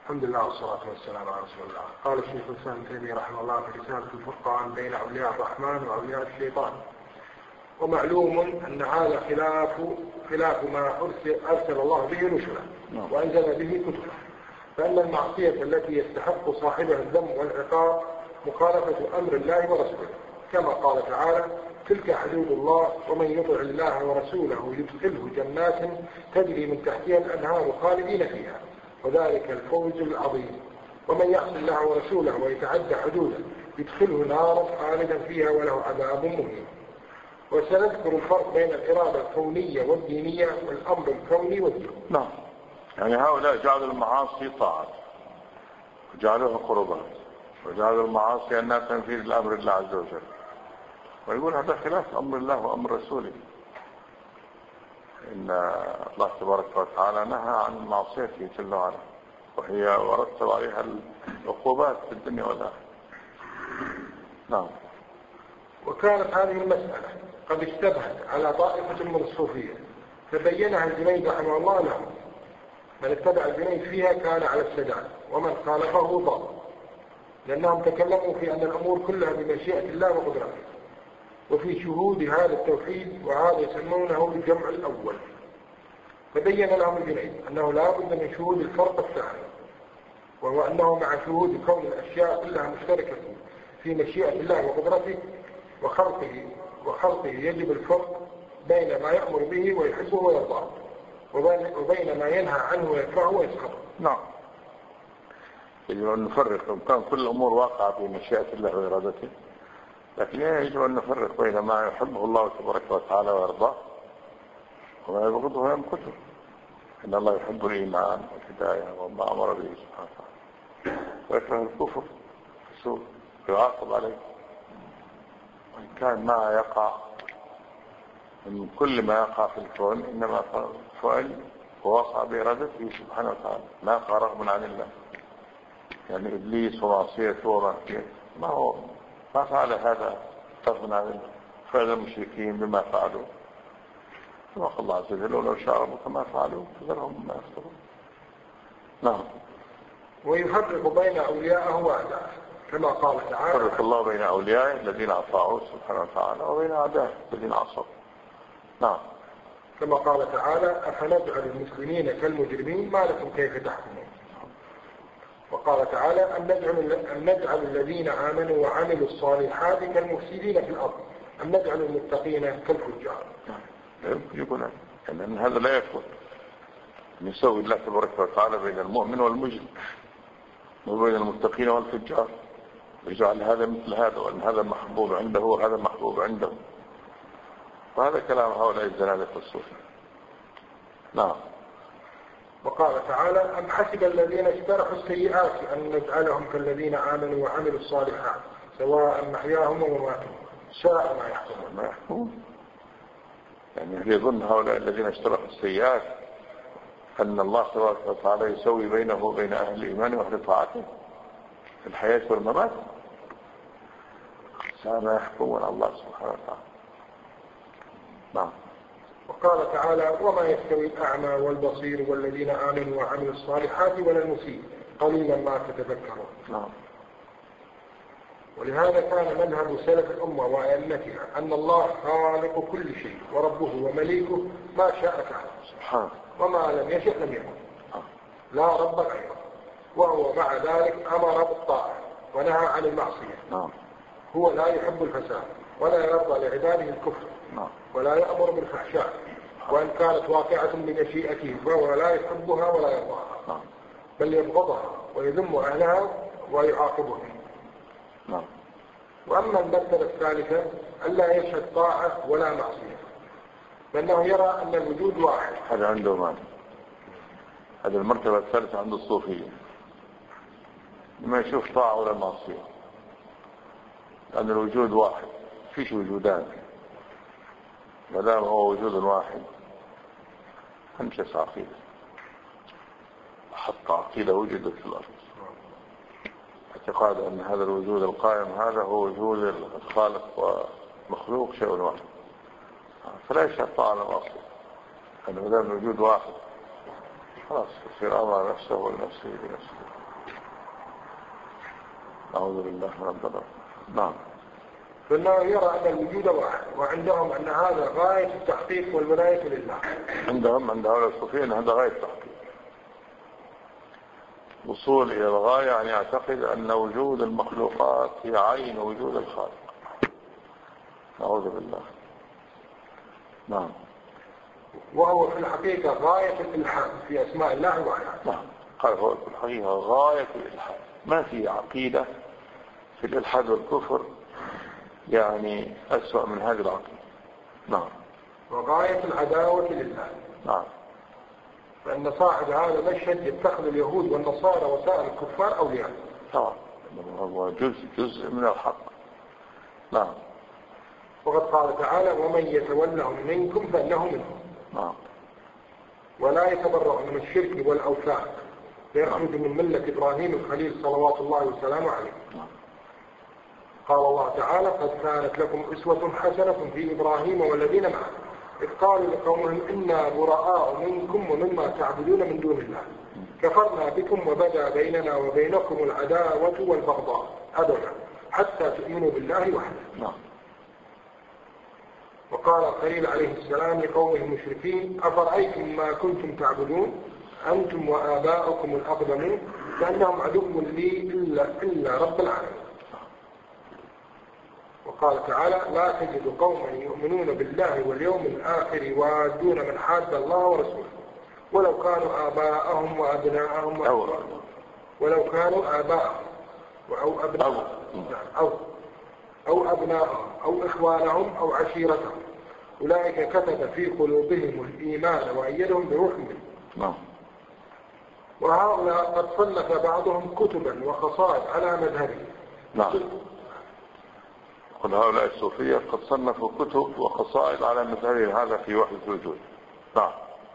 الحمد لله والصلاة والسلام على رسول الله. قال الشيخ الإسلام ابن تيمية رحمه الله في رسالة الفرقان بين أولياء الرحمن وأولياء الشيطان: ومعلوم أن هذا خلاف ما أرسل الله به رسله وأنزل به كتبه، فإن المعصية التي يستحق صاحبها الذم والعقاب مخالفة أمر الله ورسوله، كما قال تعالى: تلك حدود الله ومن يطع الله ورسوله يدخله جنات تجري من تحتها الأنهار خالدين فيها وذلك الفوز العظيم. ومن يعص الله ورسوله ويتعدى حدوده يدخله نارا خالدا فيها وله عذاب مهين. وسنذكر الفرق بين الإرادة الكونية والدينية والأمر الكوني والديني. نعم، يعني هؤلاء جعلوا المعاصي طاعات وجعلوها قربات، وجعلوا المعاصي أنها تنفيذ الأمر الله عز وجل، ويقول هذا خلاف أمر الله وأمر رسوله. إن الله تبارك وتعالى نهى عن معصيته جل وعلا، وهي ورتب عليها العقوبات في الدنيا والآخرة. نعم. وكانت هذه المسألة قد اشتبهت على طائفة من الصوفية فبينها الجنيد رحمه الله لهم. من اتبع الجنيد فيها كان على السداد، ومن خالفه ضل، لأنهم تكلموا في أن الأمور كلها بمشيئة الله وقدرته، وفي شهود هذا التوحيد، وهذا يسمونه الجمع الأول. فبين لهم الجنيد أنه لا بد من شهود الفرق الثاني، وهو أنه مع شهود كون الأشياء كلها مشتركة في مشيئة الله وقدرته وخلقه يجب الفرق بين ما يأمر به ويحبه ويرضاه وبين ما ينهى عنه ويكرهه ويسخطه. نعم، يجب أن نفرق. كان كل الأمور واقعة في مشيئة الله وإرادته، لكن يجب أن نفرق بين ما يحبه الله تبارك وتعالى ويرضاه وما يبغضه ويمقته. إن الله يحب الإيمان والهداية وما أمر به سبحانه وتعالى، ويكره الكفر والسوء ويعاقب عليه. وإن كان ما يقع من كل ما يقع في الكون إنما فعل ووقع بإرادته سبحانه وتعالى، ما يقع رغم عن الله. يعني إبليس ومعصيته ومعصيته ما فعل هذا رغم عن فعل المشركين بما فعلوا، كما قال الله عز وجل: ولو شاء ربك ما فعلوا فذرهم ما يفترون. نعم. ويفرق بين أوليائه وأعدائه، كما قال تعالى: فرق الله بين أوليائه الذين أطاعوه سبحانه وتعالى وبين أعدائه الذين عصوا. نعم. كما قال تعالى: أفنجعل المسلمين كالمجرمين ما لكم كيف تحكمون. وقال تعالى: أم نجعل الذين آمنوا وعملوا الصالحات كالمفسدين في الأرض أم نجعل المتقين كالفجار. لا يمكن يكون، لأن هذا لا يكون. يسوي الله تبارك وتعالى بين المؤمن والمجرم وبين المتقين والفجار، يجعل هذا مثل هذا، وأن هذا محبوب عنده وهذا محبوب عنده. وهذا كلام هؤلاء الزنادقة الصوفية. نعم. وقال تعالى: أم حسب الذين اجترحوا السيئات أن نجعلهم كالذين آمنوا وعملوا الصالحات سواء محياهم ومماتهم ساء ما يحكمون. يعني يظن هؤلاء الذين اجترحوا السيئات أن الله تبارك وتعالى يسوي بينه وبين أهل الإيمان وأهل طاعته في الحياة والممات. ساء ما يحكمون الله سبحانه وتعالى. نعم. وقال تعالى: وما يستوي الأعمى والبصير والذين آمنوا وعملوا الصالحات ولا المسيء قليلا ما تتذكرون. نعم. ولهذا كان مذهب سلف الأمة وأئمتها أن الله خالق كل شيء وربه ومليكه ما شاء كان سبحانه، وما لم يشأ لم يكن، لا رب غيره. وهو مع ذلك أمر بالطاعة ونهى عن المعصية. نعم. هو لا يحب الفساد ولا يرضى لعباده الكفر. نعم. ولا يأمر بالفحشاء، وإن كانت واقعة بمشيئته فهو لا يحبها ولا يرضاها. نعم. بل يبغضها ويذم أهلها ويعاقبهم. نعم. وأما المرتبة الثالثة ألا يشهد طاعة ولا معصية، لأنه يرى أن الوجود واحد. هذا عنده مال. هذه المرتبة الثالثة عند الصوفية، ما يشوف طاعة ولا معصية، لأن الوجود واحد، فيش وجودان. ما دام هو وجود واحد انجز عقيدة، حتى عقيدة وجدت في الأرض، اعتقاد أن هذا الوجود القائم هذا هو وجود الخالق ومخلوق شيء واحد، فلا يشهد طاعة ولا معصية، لأن ما دام الوجود واحد خلاص يصير أمر نفسه ولنفسه بنفسه. أعوذ بالله من الضلال. نعم. فإنه يرى أن الوجود واحد، وعندهم أن هذا غاية التحقيق والولاية لله. عندهم عند هؤلاء الصوفيين هذا غاية التحقيق، وصول إلى الغاية، يعني يعتقد أن وجود المخلوقات هي عين وجود الخالق. أعوذ بالله. نعم. وهو في الحقيقة غاية الإلحاد في أسماء الله وآياته. نعم. قال هو في الحقيقة غاية الإلحاد، ما في عقيدة في الإلحاد والكفر يعني أسوأ من هذه العقيدة. نعم. وغاية العداوة لله. نعم. فإن صاحب هذا المشهد يتخذ اليهود والنصارى وسائر الكفار أولياء. طبعا هو جزء من الحق. نعم. وقد قال تعالى: ومن يتولهم منكم فإنه منهم. نعم. ولا يتبرأ من الشرك والأوثان فيخرج من ملة إبراهيم الخليل صلوات الله وسلامه عليه. قال الله تعالى: قد كانت لكم أسوة حسنة في إبراهيم والذين معه إذ قالوا لقومهم إنا براء منكم ومما تعبدون من دون الله كفرنا بكم وبدا بيننا وبينكم العداوة والبغضاء أبدا حتى تؤمنوا بالله وحده. وقال الخليل عليه السلام لقومه المشركين: أفرأيتم ما كنتم تعبدون أنتم وآباؤكم الأقدمون فإنهم عدو لي إلا رب العالمين. وقال تعالى: لا تجد قوما يؤمنون بالله واليوم الآخر يوادون من حاد الله ورسوله ولو كانوا آباءهم وأبناءهم ولو كانوا آباءهم أو أبناءهم أو أبناءهم أو إخوانهم أو عشيرتهم أولئك كتب في قلوبهم الإيمان وأيدهم بروح منه. وهؤلاء قد صنف بعضهم كتبا وقصائد على مذهبه. نعم. قل هؤلاء الصوفية قد صنفوا كتب وقصائد على مذهبه هذا في وحدة الوجود. نعم.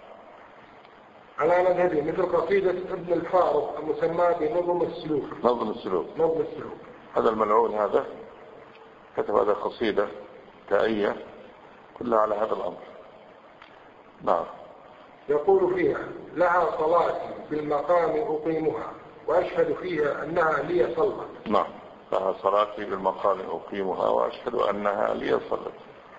على مذهبه مثل قصيدة ابن الفارض المسمى بنظم السلوك. نظم السلوك. هذا الملعون هذا كتب هذا قصيدة تائية كلها على هذا الأمر. نعم. يقول فيها: لها صلاتي في المقام أقيمها وأشهد فيها أنها لي صلت. نعم. لها صلاتي بالمقام أقيمها وأشهد أنها لي صلت.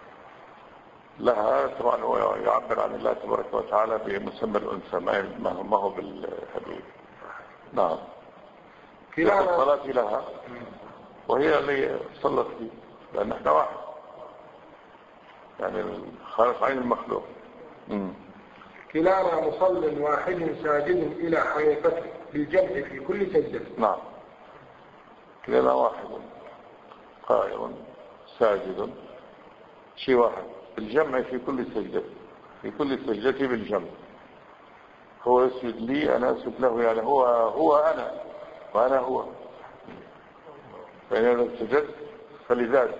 لها طبعا هو يعبر عن الله تبارك وتعالى بمسمى الأنثى ما هو بالحديث. نعم. صلاتي لها وهي اللي صلت لي لأن احنا واحد، يعني الخالق عين المخلوق. كلانا مصل واحد ساجد إلى حقيقته بالجمع في كل سجدة. نعم. كلانا واحد قائم ساجد شيء واحد بالجمع في كل سجدة، في كل سجدة بالجمع. هو يسجد لي أنا أسجد له، يعني هو أنا وأنا هو، فإن أنا سجدت فلذلك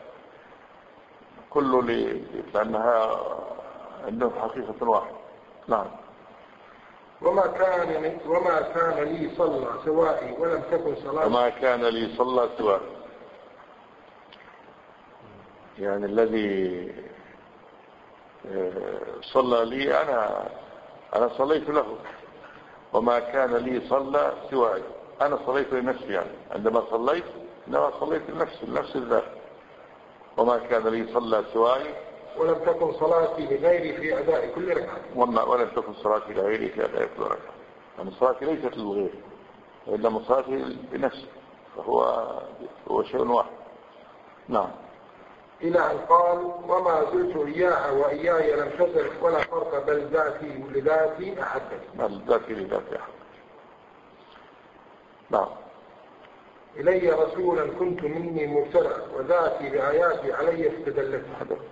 كله لأنها عندهم حقيقة واحدة. نعم. وما كان لي صلى سوائي ولم تكن صلاة. وما كان لي صلى سوائي، يعني الذي صلى لي أنا صليت له، وما كان لي صلى سوائي، أنا صليت لنفسي، يعني عندما صليت إنما صليت لنفس الذات. وما كان لي صلى سوائي ولم تكن صلاتي لغيري في أداء كل ركعة. ولم تكن صلاتي لغيري في أداء كل ركعة، يعني صلاتي ليست للغير وإنما صلاتي لنفسي، فهو شيء واحد. نعم. إلى أن قال: وما زلت إياها وإياي لم تزل ولا فرق بل ذاتي لذاتي أحدث. بل ذاتي لذاتي أحدث. نعم. إلي رسولا كنت مني مرسلا وذاتي بآياتي علي استدلت.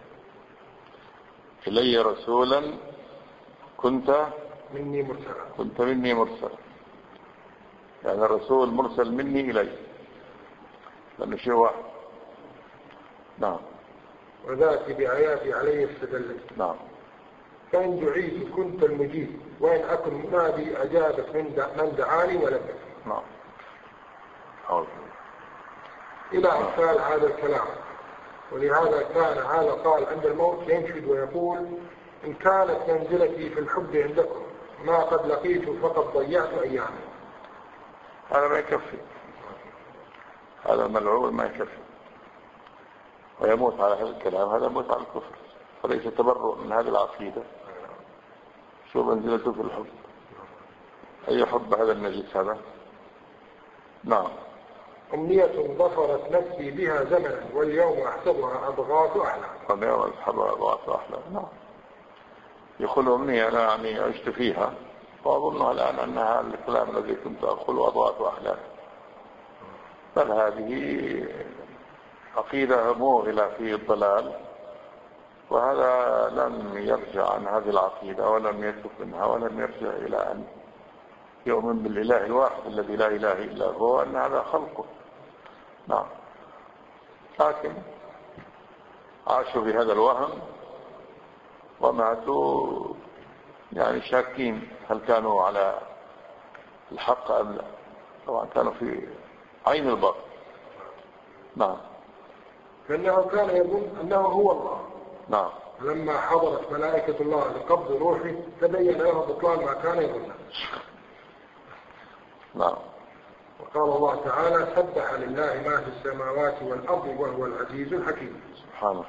إلي رسولا كنت مني مرسلا، يعني الرسول مرسل مني إلي لأنه شيء واحد. نعم. وذاتي بآياتي علي استدلت. نعم. فإن دعيت كنت المجيب وإن أكن منادي أجابت من دعاني ولبت. نعم. إلى أمثال هذا الكلام. ولهذا كان هذا قال عند الموت ينشد ويقول: إن كانت منزلتي في الحب عندكم ما قد لقيت فقد ضيعت أيامي. هذا ما يكفي، هذا ملعون ما يكفي ويموت على هذا الكلام، هذا يموت على الكفر، فليس تبرؤ من هذه العقيدة. شو منزلته في الحب؟ أي حب هذا النجس هذا؟ نعم. أمنية ظفرت نفسي بها زمنا واليوم أحسبها أضغاث أحلام. اليوم أحسبها أضغاث أحلام. نعم. يقول أمنية أنا يعني عشت فيها وأظنها الآن أنها الكلام الذي كنت أقول أضغاث أحلام، بل هذه عقيدة موغلة في الضلال، وهذا لم يرجع عن هذه العقيدة ولم يترك منها ولم يرجع إلى أن يؤمن بالإله الواحد الذي لا إله إلا هو أن هذا خلقه. نعم. لكن عاشوا بهذا الوهم وماتوا يعني شاكين هل كانوا على الحق أم لا. طبعا كانوا في عين البر. نعم. فإنه كان يظن أنه هو الله. نعم. لما حضرت ملائكة الله لقبض روحه تبين له بطلان ما كان يظنه. نعم. وقال الله تعالى سبح لله ما في السماوات والأرض وهو العزيز الحكيم. سبحانه.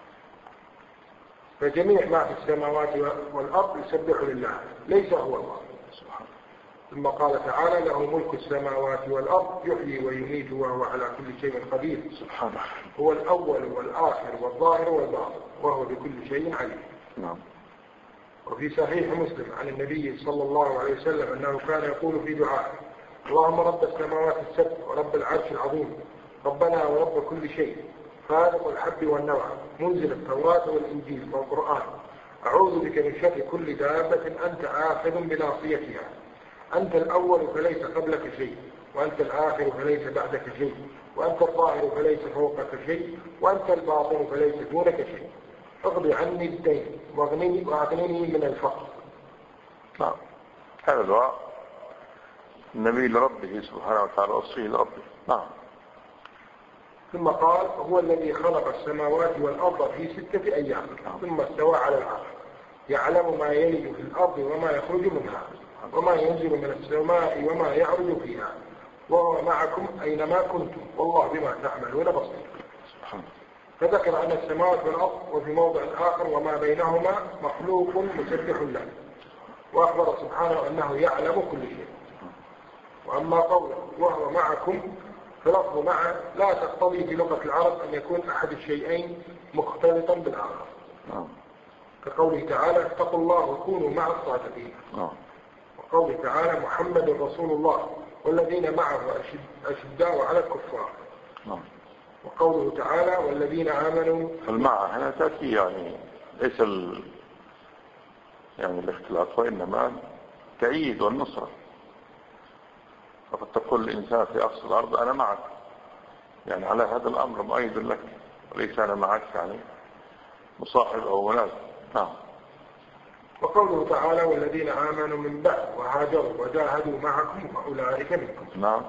فجميع ما في السماوات والأرض يسبح لله، ليس هو الله. سبحانه. ثم قال تعالى له ملك السماوات والأرض يحيي ويميت وهو على كل شيء قدير. سبحانه. هو الأول والآخر والظاهر والباطن وهو بكل شيء عليم. نعم. وفي صحيح مسلم عن النبي صلى الله عليه وسلم أنه كان يقول في دعائه اللهم رب السماوات السبع ورب العرش العظيم ربنا ورب كل شيء خالق الحب والنوى منزل التوراة والإنجيل والقرآن أعوذ بك من شر كل دابة أنت آخذ بناصيتها أنت الأول فليس قبلك شيء وأنت الآخر فليس بعدك شيء وأنت الظاهر فليس فوقك شيء وأنت الباطن فليس دونك شيء اقضي عني الدين واغنني من الفقر. نعم. هذا دعاء النبي لربه سبحانه وتعالى وصيه لربه. نعم. ثم قال هو الذي خلق السماوات والأرض في 6 أيام ثم استوى على العرش يعلم ما يلج في الأرض وما يخرج منها وما ينزل من السماء وما يعرج فيها وهو معكم أينما كنتم والله بما تعملون بصير. فذكر أن السماوات والأرض وفي موضع آخر وما بينهما مخلوق مسبح له وأخبر سبحانه أنه يعلم كل شيء. وأما قوله وهو معكم فلفظ مع لا تقتضي في لغة العرب أن يكون أحد الشيئين مختلطا بالآخر كقوله تعالى اتقوا الله وكونوا مع الصادقين وقوله تعالى محمد رسول الله والذين معه أشداء على الكفار وقوله تعالى والذين آمنوا. المع هنا تأتي يعني ليس يعني الاختلاط وإنما تأييد والنصرة. فقد تقول الإنسان في أقصى الأرض أنا معك يعني على هذا الأمر مؤيد لك وليس أنا معك يعني مصاحب أو مناسب. نعم. وقوله تعالى والذين آمنوا من بعد وهاجروا وجاهدوا معكم وأولئك منكم. نعم.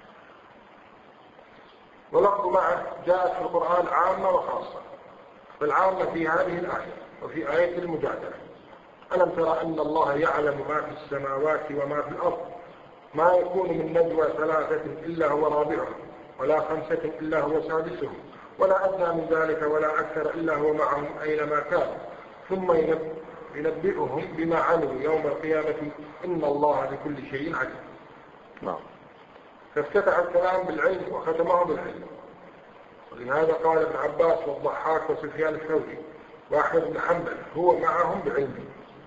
ولفظ معه جاءت في القرآن عامة وخاصة فالعامة في هذه الآية وفي آية المجادلة ألم ترى أن الله يعلم ما في السماوات وما في الأرض ما يكون من نجوى 3 إلا هو رابعهم ولا 5 إلا هو سادسهم ولا أدنى من ذلك ولا أكثر إلا هو معهم أينما كانوا ثم ينبئهم بما عملوا يوم القيامة إن الله بكل شيء عليم. نعم. فافتتح الكلام بالعلم وختمه بالعلم ولهذا قال ابن عباس والضحاك وسفيان الثوري وأحمد بن حنبل هو معهم بعلمه.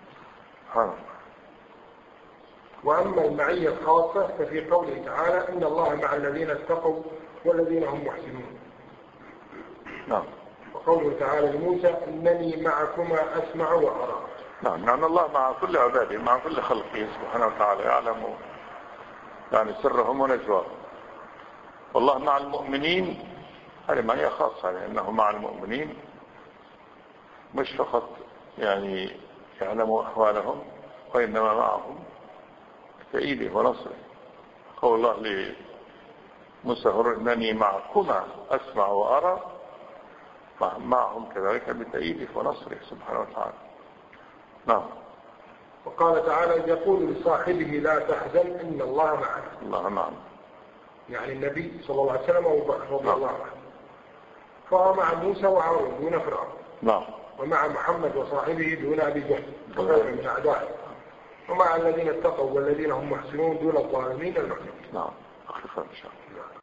وأما المعية الخاصة ففي قوله تعالى إن الله مع الذين اتقوا والذين هم محسنون. نعم. وقوله تعالى لموسى إنني معكما أسمع وأرى. نعم. لأن الله مع كل عباده مع كل خلقه سبحانه وتعالى يعلم يعني سرهم ونجواهم. والله مع المؤمنين هذه معية خاصة لأنه مع المؤمنين مش فقط يعني يعلموا أحوالهم وإنما معهم تأييده ونصره. قول الله لموسى إنني معكما أسمع وأرى معهم كذلك بتأييده ونصره سبحانه وتعالى. نعم. وقال تعالى يقول لصاحبه لا تحزن إن الله معنا. الله معنا. يعني النبي صلى الله عليه وسلم وأبو بكر رضي الله عنه. فهو مع موسى وهارون دون فرعون. نعم. ومع محمد وصاحبه دون أبي جهل وغيره من أعدائه. ومع الذين اتقوا والذين هم محسنون دون الظالمين المحسنين. نعم. أخلص إن شاء الله.